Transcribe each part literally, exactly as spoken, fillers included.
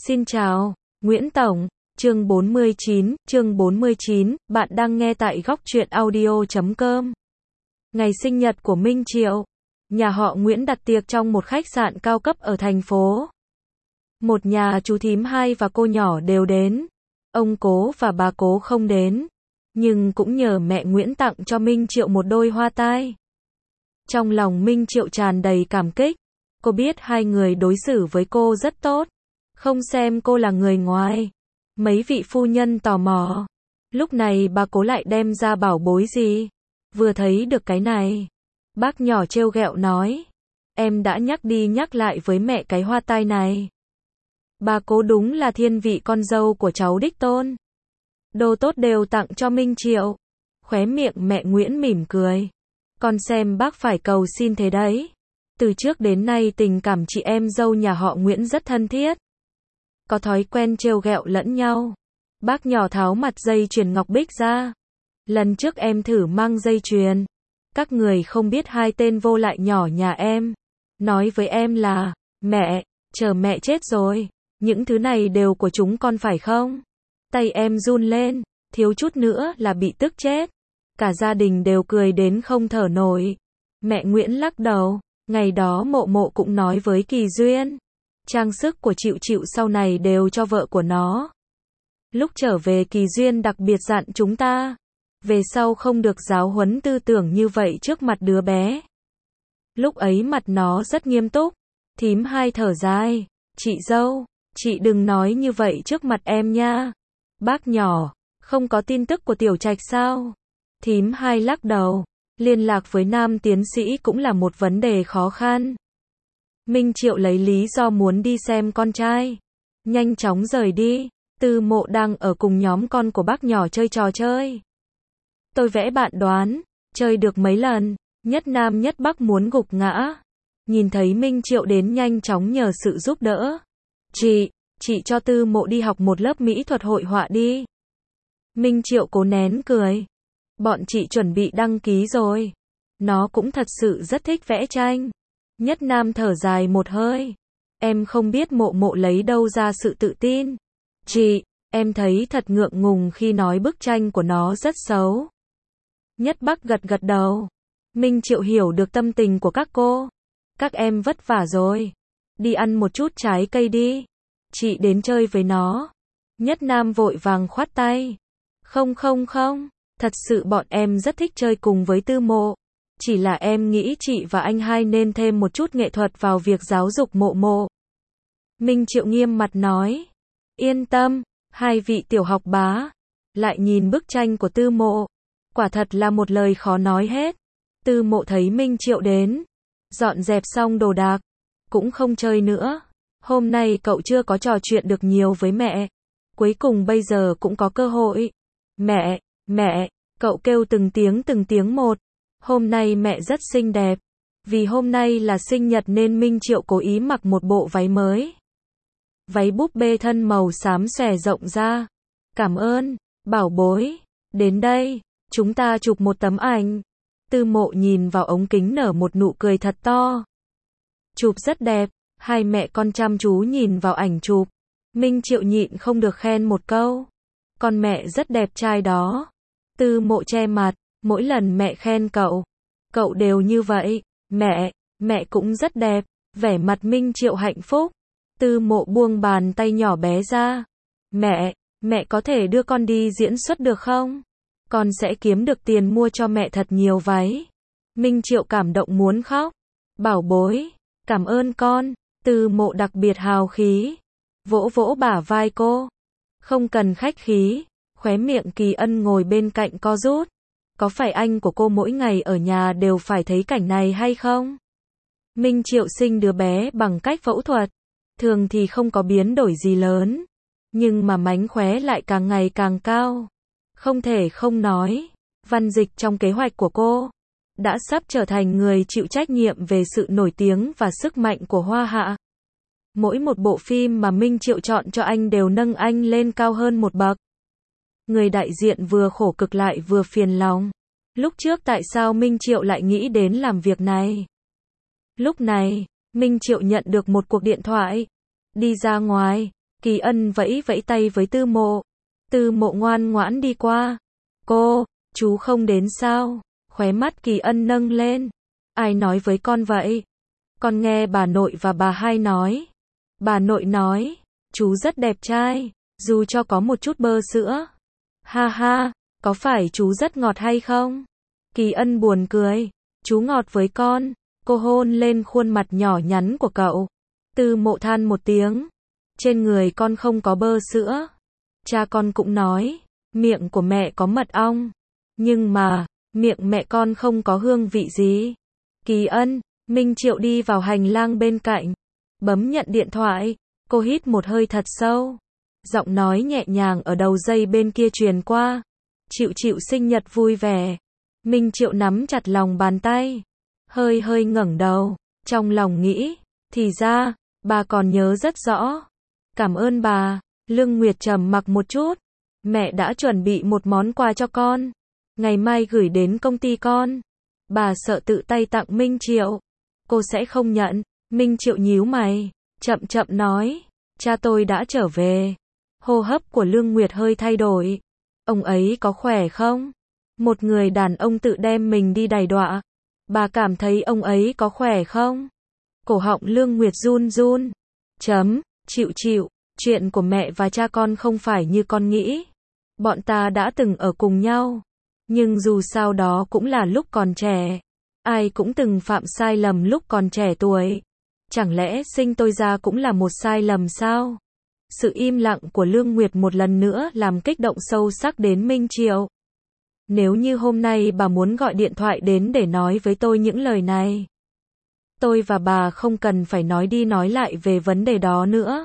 Xin chào, Nguyễn Tổng, chương bốn mươi chín, chương bốn mươi chín, bạn đang nghe tại góc truyện audio chấm com. Ngày sinh nhật của Minh Triệu, nhà họ Nguyễn đặt tiệc trong một khách sạn cao cấp ở thành phố. Một nhà chú thím hai và cô nhỏ đều đến. Ông cố và bà cố không đến, nhưng cũng nhờ mẹ Nguyễn tặng cho Minh Triệu một đôi hoa tai. Trong lòng Minh Triệu tràn đầy cảm kích. Cô biết hai người đối xử với cô rất tốt, không xem cô là người ngoài. Mấy vị phu nhân tò mò, lúc này bà cố lại đem ra bảo bối gì? Vừa thấy được cái này, bác nhỏ trêu ghẹo nói, em đã nhắc đi nhắc lại với mẹ cái hoa tai này. Bà cố đúng là thiên vị con dâu của cháu đích tôn. Đồ tốt đều tặng cho Minh Triệu. Khóe miệng mẹ Nguyễn mỉm cười. Con xem bác phải cầu xin thế đấy. Từ trước đến nay tình cảm chị em dâu nhà họ Nguyễn rất thân thiết, có thói quen trêu ghẹo lẫn nhau. Bác nhỏ tháo mặt dây chuyền ngọc bích ra. Lần trước em thử mang dây chuyền, các người không biết hai tên vô lại nhỏ nhà em nói với em là, mẹ, chờ mẹ chết rồi, những thứ này đều của chúng con phải không? Tay em run lên, thiếu chút nữa là bị tức chết. Cả gia đình đều cười đến không thở nổi. Mẹ Nguyễn lắc đầu, ngày đó Mộ Mộ cũng nói với Kỳ Duyên, trang sức của Triệu Triệu sau này đều cho vợ của nó. Lúc trở về Kỳ Duyên đặc biệt dặn chúng ta, về sau không được giáo huấn tư tưởng như vậy trước mặt đứa bé. Lúc ấy mặt nó rất nghiêm túc. Thím hai thở dài, chị dâu, chị đừng nói như vậy trước mặt em nha. Bác nhỏ, không có tin tức của Tiểu Trạch sao? Thím hai lắc đầu, liên lạc với nam tiến sĩ cũng là một vấn đề khó khăn. Minh Triệu lấy lý do muốn đi xem con trai, nhanh chóng rời đi. Tư Mộ đang ở cùng nhóm con của bác nhỏ chơi trò chơi. Tôi vẽ bạn đoán, chơi được mấy lần, nhất nam nhất bắc muốn gục ngã. Nhìn thấy Minh Triệu đến nhanh chóng nhờ sự giúp đỡ. Chị, chị cho Tư Mộ đi học một lớp mỹ thuật hội họa đi. Minh Triệu cố nén cười. Bọn chị chuẩn bị đăng ký rồi. Nó cũng thật sự rất thích vẽ tranh. Nhất nam thở dài một hơi. Em không biết Mộ Mộ lấy đâu ra sự tự tin. Chị, em thấy thật ngượng ngùng khi nói bức tranh của nó rất xấu. Nhất bắc gật gật đầu. Minh Triệu hiểu được tâm tình của các cô. Các em vất vả rồi. Đi ăn một chút trái cây đi. Chị đến chơi với nó. Nhất nam vội vàng khoát tay. Không không không, thật sự bọn em rất thích chơi cùng với Tư Mộ. Chỉ là em nghĩ chị và anh hai nên thêm một chút nghệ thuật vào việc giáo dục Mộ Mộ. Minh Triệu nghiêm mặt nói. Yên tâm, hai vị tiểu học bá. Lại nhìn bức tranh của Tư Mộ. Quả thật là một lời khó nói hết. Tư Mộ thấy Minh Triệu đến, dọn dẹp xong đồ đạc, cũng không chơi nữa. Hôm nay cậu chưa có trò chuyện được nhiều với mẹ. Cuối cùng bây giờ cũng có cơ hội. Mẹ, mẹ, cậu kêu từng tiếng từng tiếng một. Hôm nay mẹ rất xinh đẹp. Vì hôm nay là sinh nhật nên Minh Triệu cố ý mặc một bộ váy mới. Váy búp bê thân màu xám xòe rộng ra. Cảm ơn, bảo bối. Đến đây, chúng ta chụp một tấm ảnh. Tư Mộ nhìn vào ống kính nở một nụ cười thật to. Chụp rất đẹp. Hai mẹ con chăm chú nhìn vào ảnh chụp. Minh Triệu nhịn không được khen một câu. Con mẹ rất đẹp trai đó. Tư Mộ che mặt. Mỗi lần mẹ khen cậu, cậu đều như vậy. Mẹ, mẹ cũng rất đẹp. Vẻ mặt Minh Triệu hạnh phúc. Tư Mộ buông bàn tay nhỏ bé ra. Mẹ, mẹ có thể đưa con đi diễn xuất được không? Con sẽ kiếm được tiền mua cho mẹ thật nhiều váy. Minh Triệu cảm động muốn khóc. Bảo bối, cảm ơn con. Tư Mộ đặc biệt hào khí. Vỗ vỗ bả vai cô. Không cần khách khí. Khóe miệng Kỳ Ân ngồi bên cạnh co rút. Có phải anh của cô mỗi ngày ở nhà đều phải thấy cảnh này hay không? Minh Triệu sinh đứa bé bằng cách phẫu thuật. Thường thì không có biến đổi gì lớn. Nhưng mà mánh khóe lại càng ngày càng cao. Không thể không nói. Văn Dịch trong kế hoạch của cô đã sắp trở thành người chịu trách nhiệm về sự nổi tiếng và sức mạnh của Hoa Hạ. Mỗi một bộ phim mà Minh Triệu chọn cho anh đều nâng anh lên cao hơn một bậc. Người đại diện vừa khổ cực lại vừa phiền lòng. Lúc trước tại sao Minh Triệu lại nghĩ đến làm việc này? Lúc này, Minh Triệu nhận được một cuộc điện thoại. Đi ra ngoài, Kỳ Ân vẫy vẫy tay với Tư Mộ. Tư Mộ ngoan ngoãn đi qua. Cô, chú không đến sao? Khóe mắt Kỳ Ân nâng lên. Ai nói với con vậy? Con nghe bà nội và bà hai nói. Bà nội nói, chú rất đẹp trai, dù cho có một chút bơ sữa. Ha ha, có phải chú rất ngọt hay không? Kỳ Ân buồn cười. Chú ngọt với con. Cô hôn lên khuôn mặt nhỏ nhắn của cậu. Tư Mộ than một tiếng. Trên người con không có bơ sữa. Cha con cũng nói, miệng của mẹ có mật ong. Nhưng mà, miệng mẹ con không có hương vị gì. Kỳ Ân, Minh Triệu đi vào hành lang bên cạnh. Bấm nhận điện thoại. Cô hít một hơi thật sâu. Giọng nói nhẹ nhàng ở đầu dây bên kia truyền qua. Chịu chịu sinh nhật vui vẻ. Minh Triệu nắm chặt lòng bàn tay. Hơi hơi ngẩng đầu. Trong lòng nghĩ, thì ra, bà còn nhớ rất rõ. Cảm ơn bà. Lương Nguyệt trầm mặc một chút. Mẹ đã chuẩn bị một món quà cho con. Ngày mai gửi đến công ty con. Bà sợ tự tay tặng Minh Triệu. Cô sẽ không nhận. Minh Triệu nhíu mày. Chậm chậm nói. Cha tôi đã trở về. Hô hấp của Lương Nguyệt hơi thay đổi. Ông ấy có khỏe không? Một người đàn ông tự đem mình đi đày đọa. Bà cảm thấy ông ấy có khỏe không? Cổ họng Lương Nguyệt run run. Chấm, chịu chịu. Chuyện của mẹ và cha con không phải như con nghĩ. Bọn ta đã từng ở cùng nhau. Nhưng dù sao đó cũng là lúc còn trẻ. Ai cũng từng phạm sai lầm lúc còn trẻ tuổi. Chẳng lẽ sinh tôi ra cũng là một sai lầm sao? Sự im lặng của Lương Nguyệt một lần nữa làm kích động sâu sắc đến Minh Triệu. Nếu như hôm nay bà muốn gọi điện thoại đến để nói với tôi những lời này. Tôi và bà không cần phải nói đi nói lại về vấn đề đó nữa.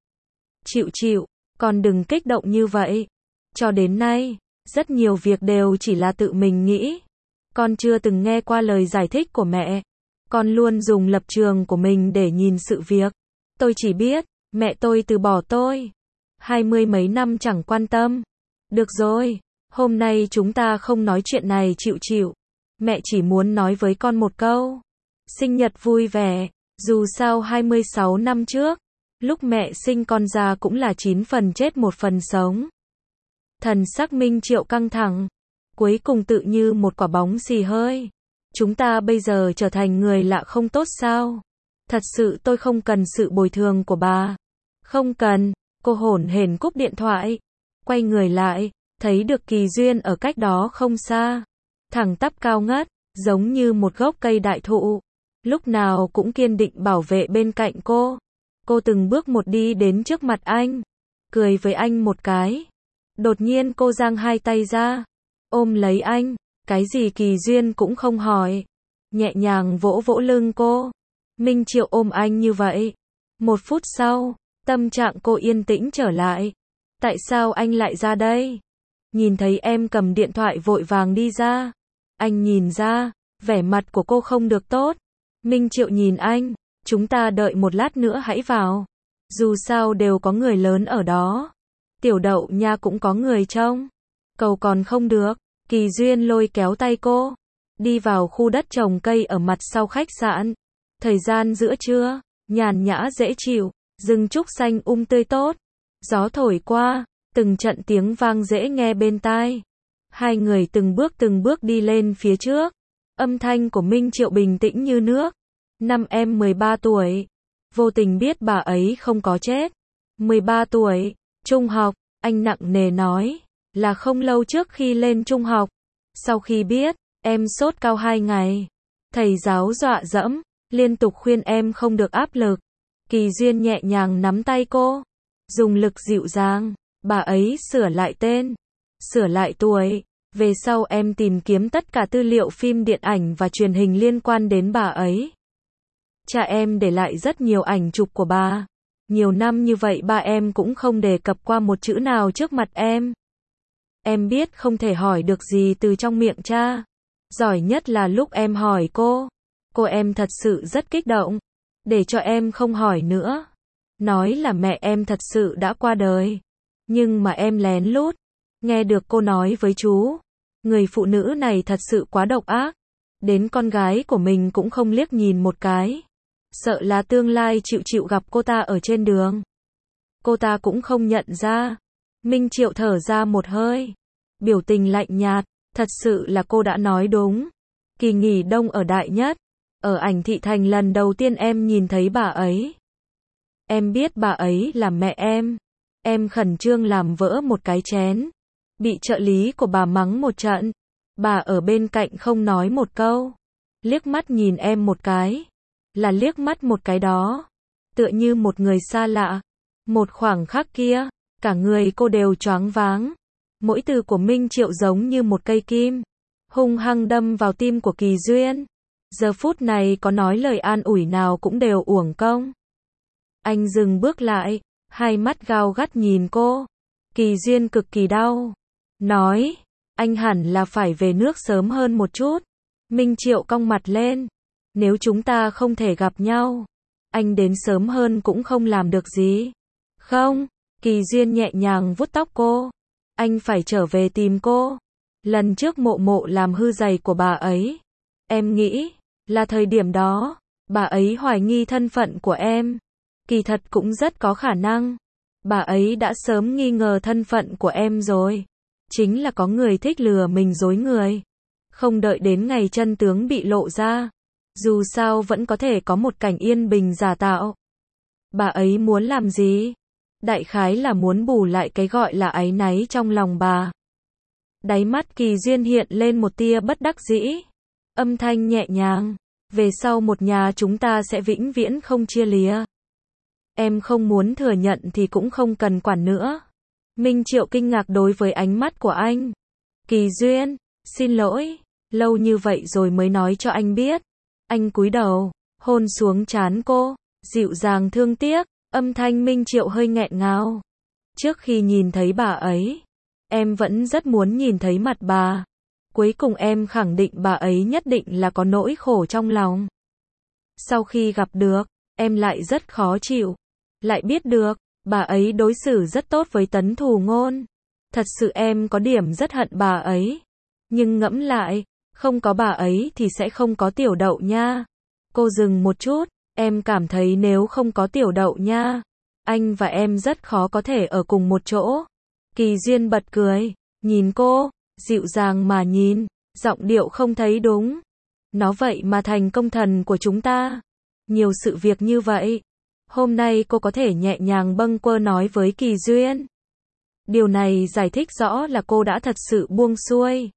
Chịu chịu, con đừng kích động như vậy. Cho đến nay, rất nhiều việc đều chỉ là tự mình nghĩ. Con chưa từng nghe qua lời giải thích của mẹ. Con luôn dùng lập trường của mình để nhìn sự việc. Tôi chỉ biết, mẹ tôi từ bỏ tôi. Hai mươi mấy năm chẳng quan tâm. Được rồi, hôm nay chúng ta không nói chuyện này chịu chịu. Mẹ chỉ muốn nói với con một câu. Sinh nhật vui vẻ, dù sao hai mươi sáu năm trước, lúc mẹ sinh con ra cũng là chín phần chết một phần sống. Thần sắc Minh Triệu căng thẳng, cuối cùng tự như một quả bóng xì hơi. Chúng ta bây giờ trở thành người lạ không tốt sao? Thật sự tôi không cần sự bồi thường của bà. Không cần, cô hổn hển cúp điện thoại. Quay người lại, thấy được Kỳ Duyên ở cách đó không xa. Thẳng tắp cao ngất, giống như một gốc cây đại thụ. Lúc nào cũng kiên định bảo vệ bên cạnh cô. Cô từng bước một đi đến trước mặt anh. Cười với anh một cái. Đột nhiên cô giang hai tay ra. Ôm lấy anh. Cái gì Kỳ Duyên cũng không hỏi. Nhẹ nhàng vỗ vỗ lưng cô. Minh Triệu ôm anh như vậy. Một phút sau, tâm trạng cô yên tĩnh trở lại. Tại sao anh lại ra đây? Nhìn thấy em cầm điện thoại vội vàng đi ra. Anh nhìn ra, vẻ mặt của cô không được tốt. Minh Triệu nhìn anh. Chúng ta đợi một lát nữa hãy vào. Dù sao đều có người lớn ở đó. Tiểu Đậu nha cũng có người trông. Cầu còn không được. Kỳ Duyên lôi kéo tay cô. Đi vào khu đất trồng cây ở mặt sau khách sạn. Thời gian giữa trưa, nhàn nhã dễ chịu. Rừng trúc xanh um tươi tốt. Gió thổi qua, từng trận tiếng vang dễ nghe bên tai. Hai người từng bước từng bước đi lên phía trước. Âm thanh của Minh Triệu bình tĩnh như nước. Năm em mười ba tuổi. Vô tình biết bà ấy không có chết. mười ba tuổi, trung học, anh nặng nề nói. Là không lâu trước khi lên trung học. Sau khi biết, em sốt cao hai ngày. Thầy giáo dọa dẫm, liên tục khuyên em không được áp lực. Kỳ Duyên nhẹ nhàng nắm tay cô. Dùng lực dịu dàng, bà ấy sửa lại tên. Sửa lại tuổi. Về sau em tìm kiếm tất cả tư liệu phim điện ảnh và truyền hình liên quan đến bà ấy. Cha em để lại rất nhiều ảnh chụp của bà. Nhiều năm như vậy ba em cũng không đề cập qua một chữ nào trước mặt em. Em biết không thể hỏi được gì từ trong miệng cha. Giỏi nhất là lúc em hỏi cô. Cô em thật sự rất kích động. Để cho em không hỏi nữa. Nói là mẹ em thật sự đã qua đời. Nhưng mà em lén lút. Nghe được cô nói với chú. Người phụ nữ này thật sự quá độc ác. Đến con gái của mình cũng không liếc nhìn một cái. Sợ là tương lai chịu chịu gặp cô ta ở trên đường. cô ta cũng không nhận ra. Minh Triệu thở ra một hơi. Biểu tình lạnh nhạt, thật sự là cô đã nói đúng. Kỳ nghỉ đông ở Đại Nhất. Ở ảnh thị thành lần đầu tiên em nhìn thấy bà ấy. Em biết bà ấy là mẹ em. Em khẩn trương làm vỡ một cái chén. Bị trợ lý của bà mắng một trận. Bà ở bên cạnh không nói một câu. Liếc mắt nhìn em một cái. Là liếc mắt một cái đó. Tựa như một người xa lạ. Một khoảng khắc kia, cả người cô đều choáng váng. Mỗi từ của Minh Triệu giống như một cây kim. Hung hăng đâm vào tim của Kỳ Duyên. Giờ phút này có nói lời an ủi nào cũng đều uổng công. Anh dừng bước lại, hai mắt gao gắt nhìn cô. Kỳ Duyên cực kỳ đau. Nói, anh hẳn là phải về nước sớm hơn một chút. Minh Triệu cong mặt lên. Nếu chúng ta không thể gặp nhau, anh đến sớm hơn cũng không làm được gì. Không, Kỳ Duyên nhẹ nhàng vuốt tóc cô. Anh phải trở về tìm cô. Lần trước Mộ Mộ làm hư giày của bà ấy. Em nghĩ, là thời điểm đó, bà ấy hoài nghi thân phận của em. Kỳ thật cũng rất có khả năng. Bà ấy đã sớm nghi ngờ thân phận của em rồi. Chính là có người thích lừa mình dối người. Không đợi đến ngày chân tướng bị lộ ra. Dù sao vẫn có thể có một cảnh yên bình giả tạo. Bà ấy muốn làm gì? Đại khái là muốn bù lại cái gọi là áy náy trong lòng bà. Đáy mắt Kỳ Duyên hiện lên một tia bất đắc dĩ. Âm thanh nhẹ nhàng. Về sau một nhà chúng ta sẽ vĩnh viễn không chia lìa. Em không muốn thừa nhận thì cũng không cần quản nữa. Minh Triệu kinh ngạc đối với ánh mắt của anh. Kỳ Duyên, xin lỗi, lâu như vậy rồi mới nói cho anh biết. Anh cúi đầu, hôn xuống trán cô, dịu dàng thương tiếc, âm thanh Minh Triệu hơi nghẹn ngào. Trước khi nhìn thấy bà ấy, em vẫn rất muốn nhìn thấy mặt bà. Cuối cùng em khẳng định bà ấy nhất định là có nỗi khổ trong lòng. Sau khi gặp được, em lại rất khó chịu. Lại biết được, bà ấy đối xử rất tốt với Tấn Thù Ngôn. Thật sự em có điểm rất hận bà ấy. Nhưng ngẫm lại, không có bà ấy thì sẽ không có Tiểu Đậu nha. Cô dừng một chút, em cảm thấy nếu không có Tiểu Đậu nha, anh và em rất khó có thể ở cùng một chỗ. Kỳ Duyên bật cười, nhìn cô, dịu dàng mà nhìn, giọng điệu không thấy đúng. Nó vậy mà thành công thần của chúng ta. Nhiều sự việc như vậy. Hôm nay cô có thể nhẹ nhàng bâng quơ nói với Kỳ Duyên. Điều này giải thích rõ là cô đã thật sự buông xuôi.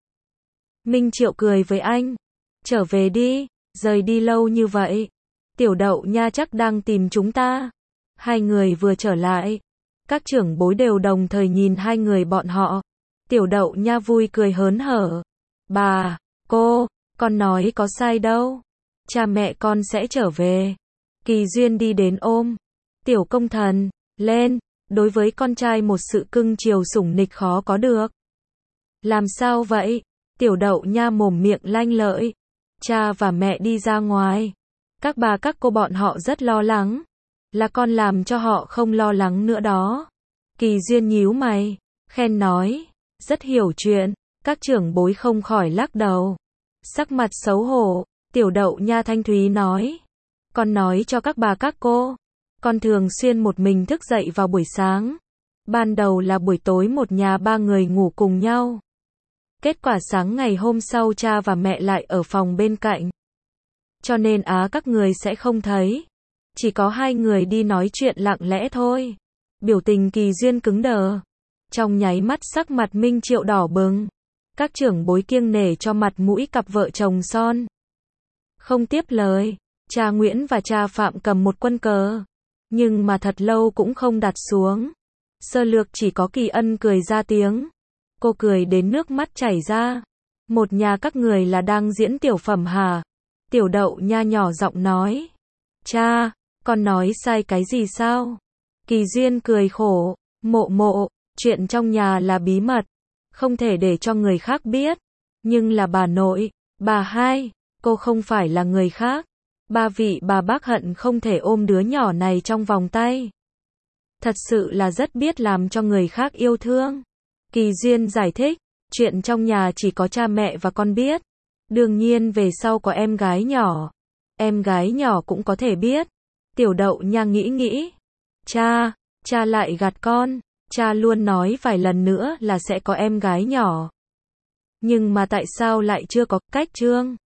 Minh Triệu cười với anh. Trở về đi, rời đi lâu như vậy. Tiểu Đậu nha chắc đang tìm chúng ta. Hai người vừa trở lại. Các trưởng bối đều đồng thời nhìn hai người bọn họ. Tiểu Đậu nha vui cười hớn hở. Bà, cô, con nói có sai đâu. Cha mẹ con sẽ trở về. Kỳ Duyên đi đến ôm. Tiểu công thần, lên. Đối với con trai một sự cưng chiều sủng nịch khó có được. Làm sao vậy? Tiểu Đậu nha mồm miệng lanh lợi. Cha và mẹ đi ra ngoài. Các bà các cô bọn họ rất lo lắng. Là con làm cho họ không lo lắng nữa đó. Kỳ Duyên nhíu mày, khen nói. Rất hiểu chuyện. Các trưởng bối không khỏi lắc đầu. Sắc mặt xấu hổ. Tiểu Đậu nha thanh thúy nói. Con nói cho các bà các cô. Con thường xuyên một mình thức dậy vào buổi sáng. Ban đầu là buổi tối một nhà ba người ngủ cùng nhau. Kết quả sáng ngày hôm sau cha và mẹ lại ở phòng bên cạnh. Cho nên á các người sẽ không thấy. Chỉ có hai người đi nói chuyện lặng lẽ thôi. Biểu tình Kỳ Duyên cứng đờ. Trong nháy mắt sắc mặt Minh Triệu đỏ bừng. Các trưởng bối kiêng nể cho mặt mũi cặp vợ chồng son. Không tiếp lời. Cha Nguyễn và cha Phạm cầm một quân cờ. Nhưng mà thật lâu cũng không đặt xuống. Sơ lược chỉ có Kỳ Ân cười ra tiếng. Cô cười đến nước mắt chảy ra. Một nhà các người là đang diễn tiểu phẩm hả? Tiểu Đậu nha nhỏ giọng nói. Cha, con nói sai cái gì sao? Kỳ Duyên cười khổ. Mộ Mộ, chuyện trong nhà là bí mật. Không thể để cho người khác biết. Nhưng là bà nội, bà hai, cô không phải là người khác. Ba vị bà bác hận không thể ôm đứa nhỏ này trong vòng tay. Thật sự là rất biết làm cho người khác yêu thương. Kỳ Duyên giải thích, chuyện trong nhà chỉ có cha mẹ và con biết. Đương nhiên về sau có em gái nhỏ. Em gái nhỏ cũng có thể biết. Tiểu Đậu nha nghĩ nghĩ. Cha, Cha lại gạt con. Cha luôn nói vài lần nữa là sẽ có em gái nhỏ. Nhưng mà tại sao lại chưa có cách Trương?